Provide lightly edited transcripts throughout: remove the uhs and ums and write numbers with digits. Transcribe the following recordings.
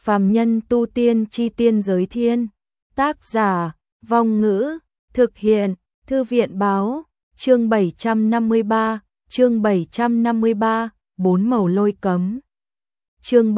Phàm nhân tu tiên chi tiên giới thiên. Tác giả, Vong Ngữ, thực hiện, Thư viện báo, chương 753, bốn màu lôi cấm. Chương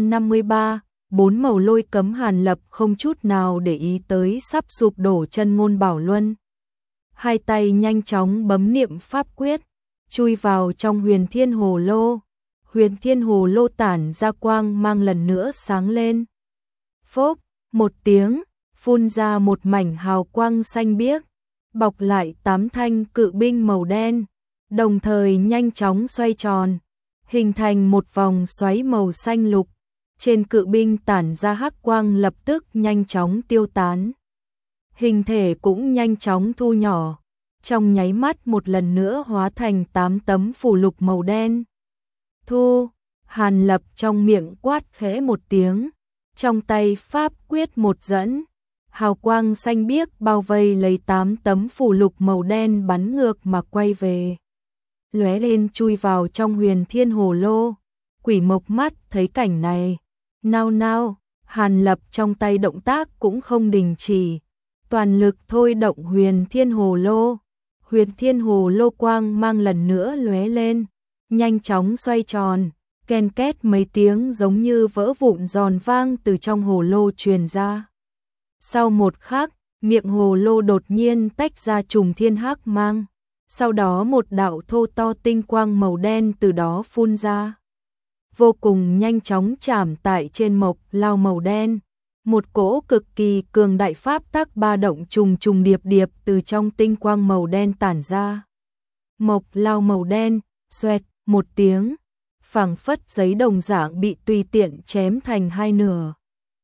753, bốn màu lôi cấm. Hàn Lập không chút nào để ý tới sắp sụp đổ chân ngôn bảo luân. Hai tay nhanh chóng bấm niệm pháp quyết, chui vào trong huyền thiên hồ lô. Huyền thiên hồ lô tản ra quang mang lần nữa sáng lên. Phốc, một tiếng, phun ra một mảnh hào quang xanh biếc, bọc lại 8 thanh cự binh màu đen, đồng thời nhanh chóng xoay tròn, hình thành một vòng xoáy màu xanh lục. Trên cự binh tản ra hắc quang lập tức nhanh chóng tiêu tán. Hình thể cũng nhanh chóng thu nhỏ, trong nháy mắt một lần nữa hóa thành 8 tấm phù lục màu đen. Thu, Hàn Lập trong miệng quát khẽ một tiếng, trong tay pháp quyết một dẫn, hào quang xanh biếc bao vây lấy 8 tấm phù lục màu đen bắn ngược mà quay về. Lóe lên chui vào trong huyền thiên hồ lô. Quỷ Mộc mắt thấy cảnh này, nao nao, Hàn Lập trong tay động tác cũng không đình chỉ, toàn lực thôi động huyền thiên hồ lô. Huyền thiên hồ lô quang mang lần nữa lóe lên, nhanh chóng xoay tròn, ken két mấy tiếng giống như vỡ vụn giòn vang từ trong hồ lô truyền ra. Sau một khắc, miệng hồ lô đột nhiên tách ra trùng thiên hắc mang, sau đó một đạo thô to tinh quang màu đen từ đó phun ra. Vô cùng nhanh chóng chạm tại trên mộc lao màu đen, một cỗ cực kỳ cường đại pháp tắc ba động trùng trùng điệp điệp từ trong tinh quang màu đen tản ra. Mộc lao màu đen, xoẹt một tiếng, phảng phất giấy đồng dạng bị tùy tiện chém thành hai nửa.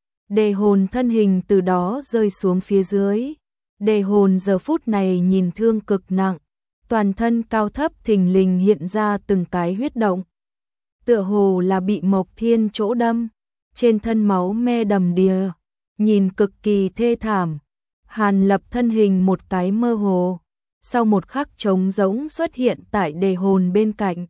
Đề hồn thân hình từ đó rơi xuống phía dưới. Đề hồn giờ phút này nhìn thương cực nặng, toàn thân cao thấp thình lình hiện ra từng cái huyết động. Tựa hồ là bị Mộc Thiên chỗ đâm, trên thân máu me đầm đìa, nhìn cực kỳ thê thảm. Hàn Lập thân hình một cái mơ hồ, sau một khắc trống rỗng xuất hiện tại đề hồn bên cạnh,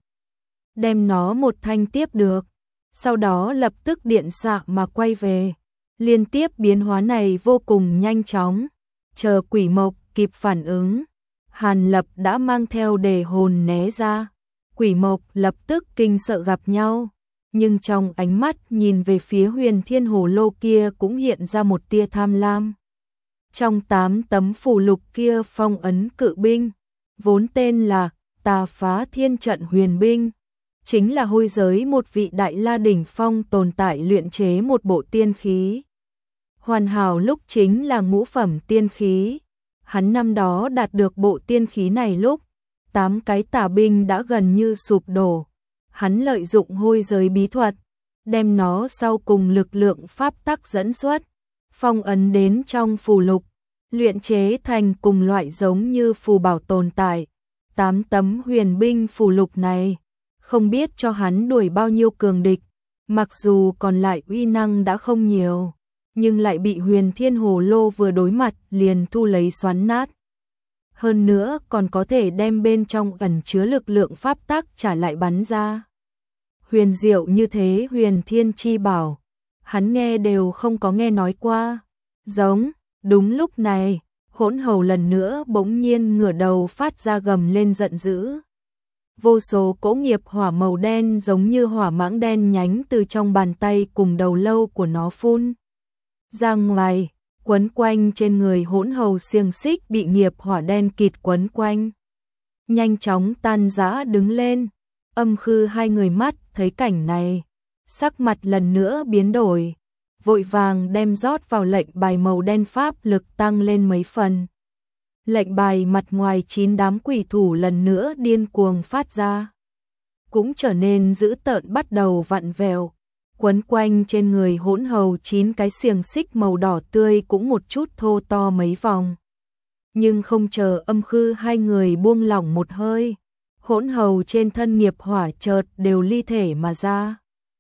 đem nó một thanh tiếp được, sau đó lập tức điện xạ mà quay về. Liên tiếp biến hóa này vô cùng nhanh chóng, chờ Quỷ Mộc kịp phản ứng, Hàn Lập đã mang theo đề hồn né ra. Quỷ Mộc lập tức kinh sợ gặp nhau, nhưng trong ánh mắt nhìn về phía huyền thiên hồ lô kia cũng hiện ra một tia tham lam. Trong 8 tấm phù lục kia phong ấn cự binh, vốn tên là Tà Phá Thiên Trận Huyền Binh, chính là hôi giới một vị đại la đỉnh phong tồn tại luyện chế một bộ tiên khí. Hoàn hảo lúc chính là ngũ phẩm tiên khí. Hắn năm đó đạt được bộ tiên khí này lúc 8 cái tà binh đã gần như sụp đổ. Hắn lợi dụng hôi giới bí thuật, đem nó sau cùng lực lượng pháp tắc dẫn xuất, phong ấn đến trong phù lục, luyện chế thành cùng loại giống như phù bảo tồn tại. 8 tấm huyền binh phù lục này, không biết cho hắn đuổi bao nhiêu cường địch, mặc dù còn lại uy năng đã không nhiều, nhưng lại bị huyền thiên hồ lô vừa đối mặt liền thu lấy xoắn nát. Hơn nữa còn có thể đem bên trong ẩn chứa lực lượng pháp tắc trả lại bắn ra. Huyền diệu như thế huyền thiên chi bảo, hắn nghe đều không có nghe nói qua. Giống, đúng lúc này, Hỗn Hầu lần nữa bỗng nhiên ngửa đầu phát ra gầm lên giận dữ. Vô số cỗ nghiệp hỏa màu đen giống như hỏa mãng đen nhánh từ trong bàn tay cùng đầu lâu của nó phun ra ngoài, quấn quanh trên người Hỗn Hầu. Xiềng xích bị nghiệp hỏa đen kịt quấn quanh, nhanh chóng tan rã đứng lên. Âm Khư hai người mắt thấy cảnh này, sắc mặt lần nữa biến đổi, vội vàng đem rót vào lệnh bài màu đen pháp lực tăng lên mấy phần. Lệnh bài mặt ngoài 9 đám quỷ thủ lần nữa điên cuồng phát ra, cũng trở nên dữ tợn bắt đầu vặn vẹo. Quấn quanh trên người Hỗn Hầu 9 cái xiềng xích màu đỏ tươi cũng một chút thô to mấy vòng. Nhưng không chờ Âm Khư hai người buông lỏng một hơi, Hỗn Hầu trên thân nghiệp hỏa chợt đều ly thể mà ra.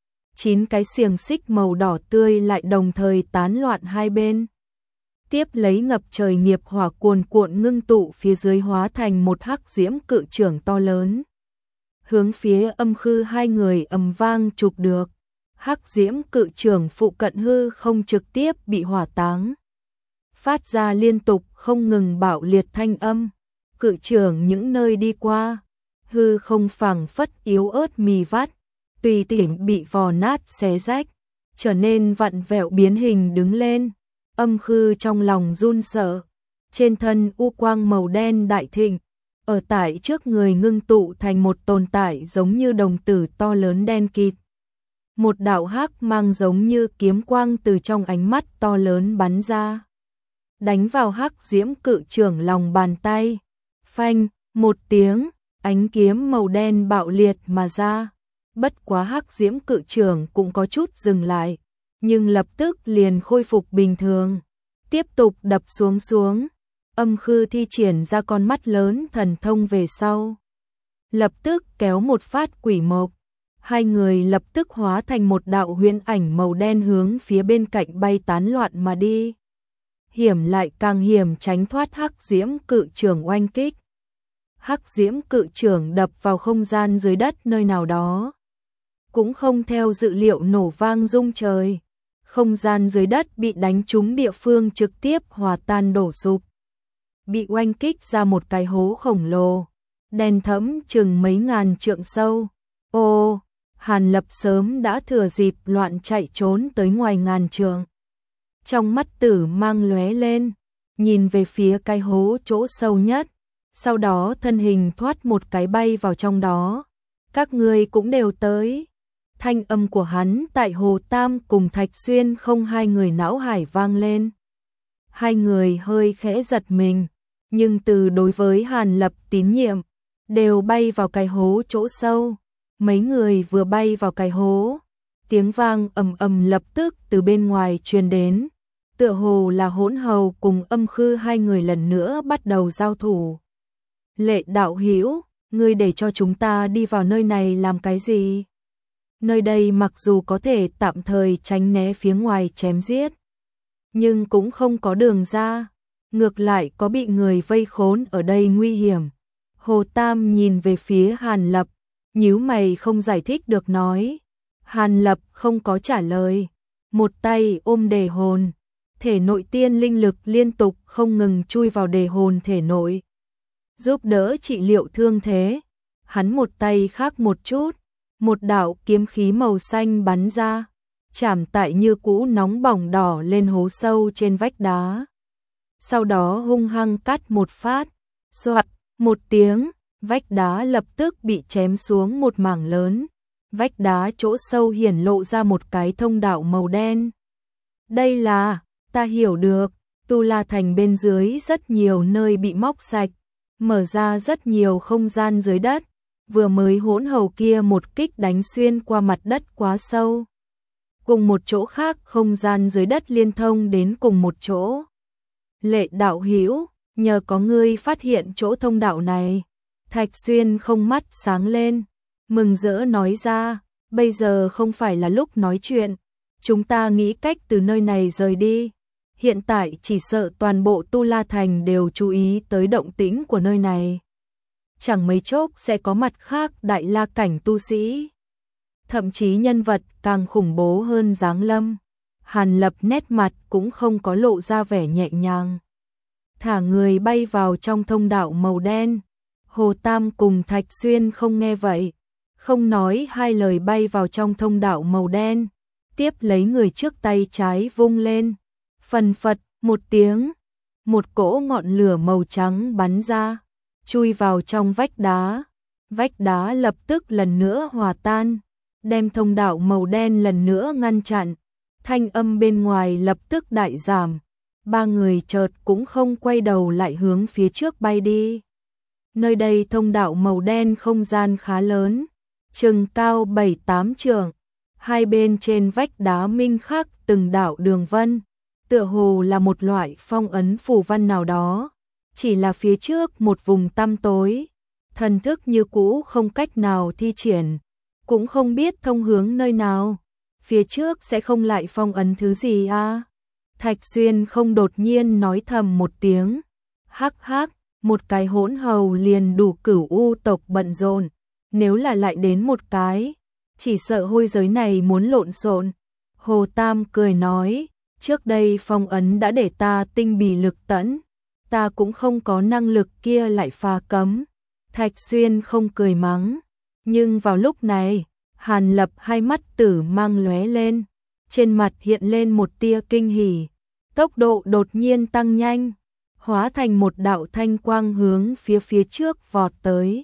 9 cái xiềng xích màu đỏ tươi lại đồng thời tán loạn hai bên. Tiếp lấy ngập trời nghiệp hỏa cuồn cuộn ngưng tụ phía dưới hóa thành một hắc diễm cự trưởng to lớn, hướng phía Âm Khư hai người ầm vang chụp được. Hắc diễm cự trưởng phụ cận hư không trực tiếp bị hỏa táng. Phát ra liên tục không ngừng bạo liệt thanh âm. Cự trưởng những nơi đi qua, hư không phảng phất yếu ớt mì vắt, tùy tiện bị vò nát xé rách, trở nên vặn vẹo biến hình đứng lên. Âm Khư trong lòng run sợ, trên thân u quang màu đen đại thịnh, ở tại trước người ngưng tụ thành một tồn tại giống như đồng tử to lớn đen kịt. Một đạo hắc mang giống như kiếm quang từ trong ánh mắt to lớn bắn ra, đánh vào hắc diễm cự trưởng lòng bàn tay. Phanh, một tiếng, ánh kiếm màu đen bạo liệt mà ra. Bất quá hắc diễm cự trưởng cũng có chút dừng lại, nhưng lập tức liền khôi phục bình thường, tiếp tục đập xuống. Âm Khư thi triển ra con mắt lớn thần thông về sau, lập tức kéo một phát quỷ mộc, hai người lập tức hóa thành một đạo huyễn ảnh màu đen hướng phía bên cạnh bay tán loạn mà đi. Hiểm lại càng hiểm tránh thoát hắc diễm cự trưởng oanh kích. Hắc diễm cự trưởng đập vào không gian dưới đất nơi nào đó, cũng không theo dự liệu nổ vang rung trời. Không gian dưới đất bị đánh trúng địa phương trực tiếp hòa tan đổ sụp, bị oanh kích ra một cái hố khổng lồ, đen thẫm chừng mấy ngàn trượng sâu. Ô, Hàn Lập sớm đã thừa dịp loạn chạy trốn tới ngoài ngàn trượng. Trong mắt tử mang lóe lên, nhìn về phía cái hố chỗ sâu nhất, sau đó thân hình thoát một cái bay vào trong đó. Các ngươi cũng đều tới. Thanh âm của hắn tại Hồ Tam cùng Thạch Xuyên không hai người não hải vang lên. Hai người hơi khẽ giật mình, nhưng từ đối với Hàn Lập tín nhiệm, đều bay vào cái hố chỗ sâu. Mấy người vừa bay vào cái hố, tiếng vang ầm ầm lập tức từ bên ngoài truyền đến, tựa hồ là Hỗn Hầu cùng Âm Khư hai người lần nữa bắt đầu giao thủ. Lệ đạo hữu, ngươi để cho chúng ta đi vào nơi này làm cái gì? Nơi đây mặc dù có thể tạm thời tránh né phía ngoài chém giết, nhưng cũng không có đường ra, ngược lại có bị người vây khốn ở đây nguy hiểm. Hồ Tam nhìn về phía Hàn Lập, nhíu mày không giải thích được nói. Hàn Lập không có trả lời, một tay ôm đề hồn, thể nội tiên linh lực liên tục không ngừng chui vào đề hồn thể nội, giúp đỡ trị liệu thương thế. Hắn một tay khác một chút, một đạo kiếm khí màu xanh bắn ra, chạm tại như cũ nóng bỏng đỏ lên hố sâu trên vách đá. Sau đó hung hăng cắt một phát, xoạt một tiếng, vách đá lập tức bị chém xuống một mảng lớn. Vách đá chỗ sâu hiển lộ ra một cái thông đạo màu đen. Đây là, ta hiểu được, Tu La Thành bên dưới rất nhiều nơi bị móc sạch, mở ra rất nhiều không gian dưới đất. Vừa mới Hỗn Hầu kia một kích đánh xuyên qua mặt đất quá sâu, cùng một chỗ khác không gian dưới đất liên thông đến cùng một chỗ. Lệ đạo hữu, nhờ có ngươi phát hiện chỗ thông đạo này. Thạch Xuyên không mắt sáng lên, mừng rỡ nói ra, bây giờ không phải là lúc nói chuyện, chúng ta nghĩ cách từ nơi này rời đi. Hiện tại chỉ sợ toàn bộ Tu La Thành đều chú ý tới động tĩnh của nơi này. Chẳng mấy chốc sẽ có mặt khác đại la cảnh tu sĩ, thậm chí nhân vật càng khủng bố hơn giáng lâm. Hàn Lập nét mặt cũng không có lộ ra vẻ nhẹ nhàng, thả người bay vào trong thông đạo màu đen. Hồ Tam cùng Thạch Xuyên không nghe vậy, không nói hai lời bay vào trong thông đạo màu đen, tiếp lấy người trước tay trái vung lên, phần phật một tiếng, một cỗ ngọn lửa màu trắng bắn ra, chui vào trong vách đá lập tức lần nữa hòa tan, đem thông đạo màu đen lần nữa ngăn chặn. Thanh âm bên ngoài lập tức đại giảm, ba người chợt cũng không quay đầu lại hướng phía trước bay đi. Nơi đây thông đạo màu đen không gian khá lớn, chừng cao 7-8 trượng, hai bên trên vách đá minh khắc từng đạo đường vân, tựa hồ là một loại phong ấn phù văn nào đó, chỉ là phía trước một vùng tăm tối, thần thức như cũ không cách nào thi triển, cũng không biết thông hướng nơi nào, phía trước sẽ không lại phong ấn thứ gì à? Thạch Xuyên không đột nhiên nói thầm một tiếng, hắc hắc, một cái Hỗn Hầu liền đủ Cửu U tộc bận rộn, nếu là lại đến một cái, chỉ sợ hôi giới này muốn lộn xộn. Hồ Tam cười nói, trước đây phong ấn đã để ta tinh bì lực tẫn, ta cũng không có năng lực kia lại phá cấm. Thạch Xuyên không cười mắng, nhưng vào lúc này, Hàn Lập hai mắt tử mang lóe lên, trên mặt hiện lên một tia kinh hỉ, tốc độ đột nhiên tăng nhanh, hóa thành một đạo thanh quang hướng phía trước vọt tới.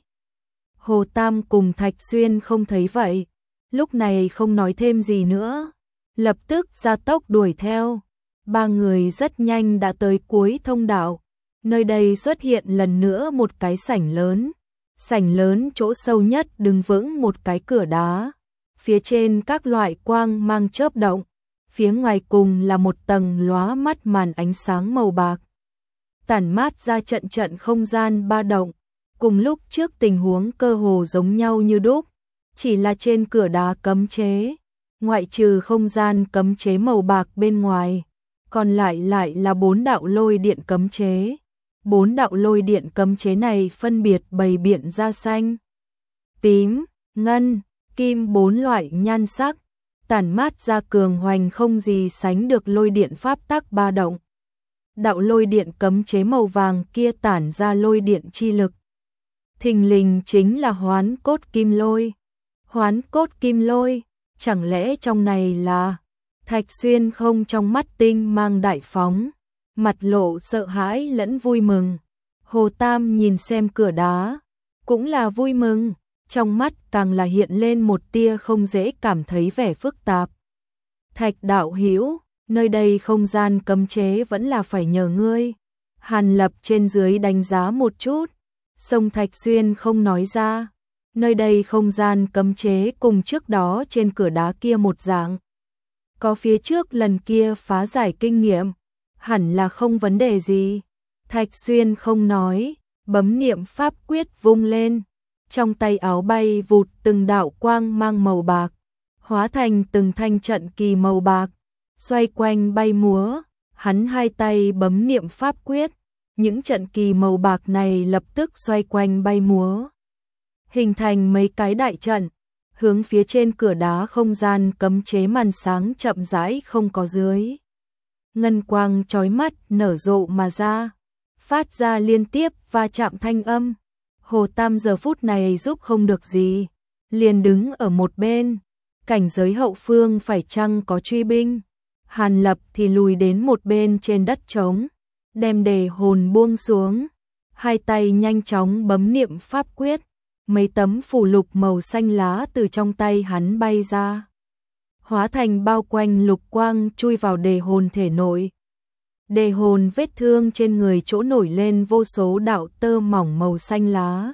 Hồ Tam cùng Thạch Xuyên không thấy vậy, lúc này không nói thêm gì nữa, lập tức gia tốc đuổi theo. Ba người rất nhanh đã tới cuối thông đạo, nơi đây xuất hiện lần nữa một cái sảnh lớn. Sảnh lớn chỗ sâu nhất đứng vững một cái cửa đá, phía trên các loại quang mang chớp động, phía ngoài cùng là một tầng lóa mắt màn ánh sáng màu bạc, tản mát ra trận trận không gian ba động, cùng lúc trước tình huống cơ hồ giống nhau như đúc, chỉ là trên cửa đá cấm chế, ngoại trừ không gian cấm chế màu bạc bên ngoài, còn lại là 4 đạo lôi điện cấm chế. 4 đạo lôi điện cấm chế này phân biệt bày biện ra xanh, tím, ngân, kim 4 loại nhan sắc, tản mát ra cường hoành không gì sánh được lôi điện pháp tắc ba động. Đạo lôi điện cấm chế màu vàng kia tản ra lôi điện chi lực. Thình lình chính là hoán cốt kim lôi. Hoán cốt kim lôi, chẳng lẽ trong này là... Thạch Xuyên không trong mắt tinh mang đại phóng, mặt lộ sợ hãi lẫn vui mừng. Hồ Tam nhìn xem cửa đá, cũng là vui mừng, trong mắt càng là hiện lên một tia không dễ cảm thấy vẻ phức tạp. Thạch đạo hữu, nơi đây không gian cấm chế vẫn là phải nhờ ngươi. Hàn Lập trên dưới đánh giá một chút, song Thạch Xuyên không nói ra. Nơi đây không gian cấm chế cùng trước đó trên cửa đá kia một dạng. Có phía trước lần kia phá giải kinh nghiệm, hẳn là không vấn đề gì. Thạch Xuyên không nói, bấm niệm pháp quyết vung lên, trong tay áo bay vụt từng đạo quang mang màu bạc, hóa thành từng thanh trận kỳ màu bạc, xoay quanh bay múa, hắn hai tay bấm niệm pháp quyết, những trận kỳ màu bạc này lập tức xoay quanh bay múa, hình thành mấy cái đại trận, hướng phía trên cửa đá không gian cấm chế màn sáng chậm rãi không có dưới. Ngân quang chói mắt nở rộ mà ra, phát ra liên tiếp va chạm thanh âm. Hồ Tam giờ phút này giúp không được gì, liền đứng ở một bên, cảnh giới hậu phương phải chăng có truy binh. Hàn Lập thì lùi đến một bên trên đất trống, đem đề hồn buông xuống, hai tay nhanh chóng bấm niệm pháp quyết, mấy tấm phù lục màu xanh lá từ trong tay hắn bay ra, hóa thành bao quanh lục quang chui vào đề hồn thể nội. Đề hồn vết thương trên người chỗ nổi lên vô số đạo tơ mỏng màu xanh lá,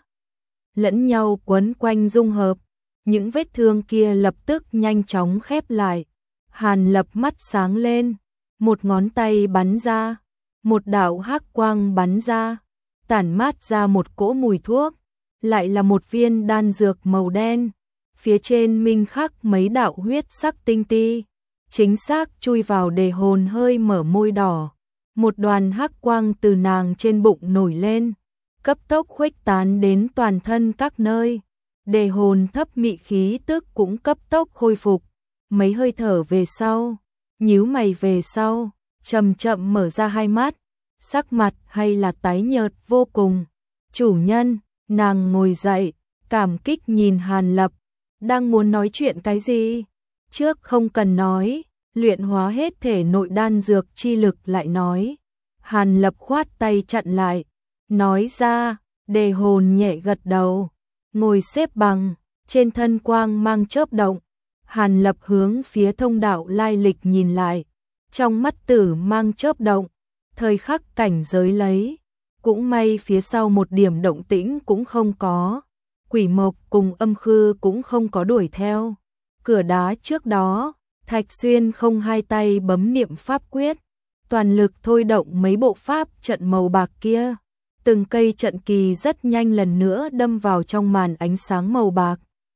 lẫn nhau quấn quanh dung hợp, những vết thương kia lập tức nhanh chóng khép lại. Hàn Lập mắt sáng lên, một ngón tay bắn ra, một đạo hắc quang bắn ra, tản mát ra một cỗ mùi thuốc, lại là một viên đan dược màu đen, phía trên minh khắc mấy đạo huyết sắc tinh ti, chính xác chui vào đề hồn hơi mở môi đỏ. Một đoàn hắc quang từ nàng trên bụng nổi lên, cấp tốc khuếch tán đến toàn thân các nơi. Đề hồn thấp mị khí tức cũng cấp tốc khôi phục. Mấy hơi thở về sau, nhíu mày về sau, chậm chậm mở ra hai mắt, sắc mặt hay là tái nhợt vô cùng. Chủ nhân, nàng ngồi dậy, cảm kích nhìn Hàn Lập, đang muốn nói chuyện cái gì? Trước không cần nói, luyện hóa hết thể nội đan dược chi lực lại nói. Hàn Lập khoát tay chặn lại, nói ra, đề hồn nhẹ gật đầu, ngồi xếp bằng, trên thân quang mang chớp động. Hàn Lập hướng phía thông đạo lai lịch nhìn lại, trong mắt tử mang chớp động, thời khắc cảnh giới lấy, cũng may phía sau một điểm động tĩnh cũng không có, quỷ mộc cùng âm khư cũng không có đuổi theo. Cửa đá trước đó, Thạch Xuyên không hai tay bấm niệm pháp quyết, toàn lực thôi động mấy bộ pháp trận màu bạc kia, từng cây trận kỳ rất nhanh lần nữa đâm vào trong màn ánh sáng màu bạc.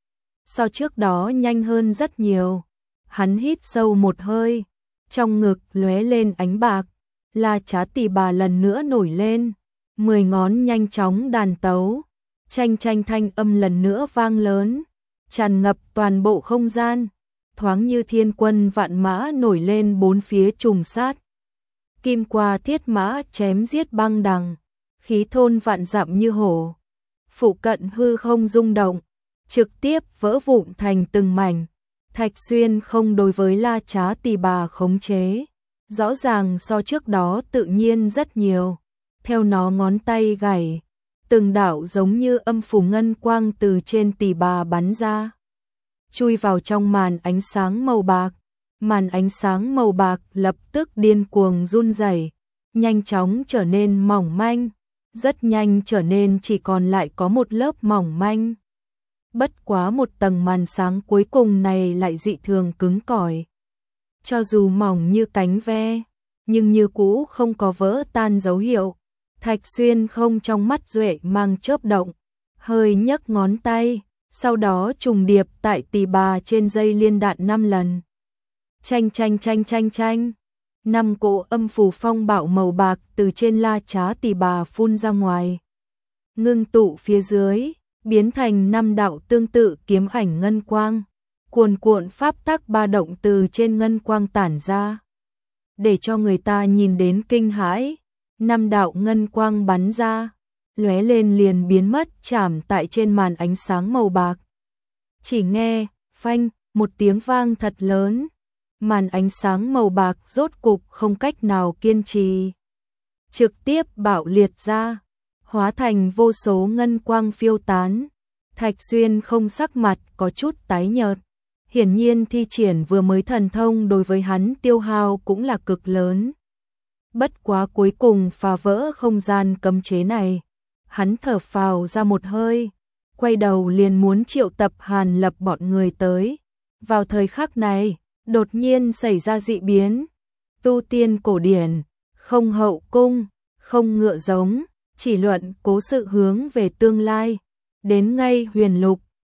So trước đó nhanh hơn rất nhiều. Hắn hít sâu một hơi, trong ngực lóe lên ánh bạc, La Trá Tỳ Bà lần nữa nổi lên, 10 ngón nhanh chóng đàn tấu, chanh chanh thanh âm lần nữa vang lớn. tràn ngập toàn bộ không gian, thoáng như thiên quân vạn mã nổi lên bốn phía trùng sát. Kim qua thiết mã chém giết băng đằng, khí thôn vạn dặm như hổ. Phụ cận hư không rung động, trực tiếp vỡ vụn thành từng mảnh. Thạch Xuyên không đối với La Trá Tỳ Bà khống chế, rõ ràng so trước đó tự nhiên rất nhiều. Theo nó ngón tay gảy, từng đạo giống như âm phủ ngân quang từ trên Tỳ Bà bắn ra, chui vào trong màn ánh sáng màu bạc. Màn ánh sáng màu bạc lập tức điên cuồng run rẩy, nhanh chóng trở nên mỏng manh, rất nhanh trở nên chỉ còn lại có một lớp mỏng manh. Bất quá một tầng màn sáng cuối cùng này lại dị thường cứng cỏi. Cho dù mỏng như cánh ve, nhưng như cũ không có vỡ tan dấu hiệu. Thạch Xuyên không trong mắt duệ mang chớp động, hơi nhấc ngón tay, sau đó trùng điệp tại Tỳ Bà trên dây liên đạn 5 lần. Chanh chanh chanh chanh chanh, 5 cỗ âm phù phong bạo màu bạc từ trên La Trá Tỳ Bà phun ra ngoài, ngưng tụ phía dưới, biến thành 5 đạo tương tự kiếm ảnh ngân quang, cuồn cuộn pháp tắc ba động từ trên ngân quang tản ra, để cho người ta nhìn đến kinh hãi. 5 đạo ngân quang bắn ra, lóe lên liền biến mất chạm tại trên màn ánh sáng màu bạc. Chỉ nghe phanh một tiếng vang thật lớn, màn ánh sáng màu bạc rốt cục không cách nào kiên trì, trực tiếp bạo liệt ra, hóa thành vô số ngân quang phiêu tán. Thạch Xuyên không sắc mặt có chút tái nhợt, hiển nhiên thi triển vừa mới thần thông đối với hắn tiêu hao cũng là cực lớn. Bất quá cuối cùng phá vỡ không gian cấm chế này, hắn thở phào ra một hơi, quay đầu liền muốn triệu tập Hàn Lập bọn người tới. Vào thời khắc này, đột nhiên xảy ra dị biến. Tu tiên cổ điển, không hậu cung, không ngựa giống, chỉ luận cố sự hướng về tương lai. Đến ngay huyền lục,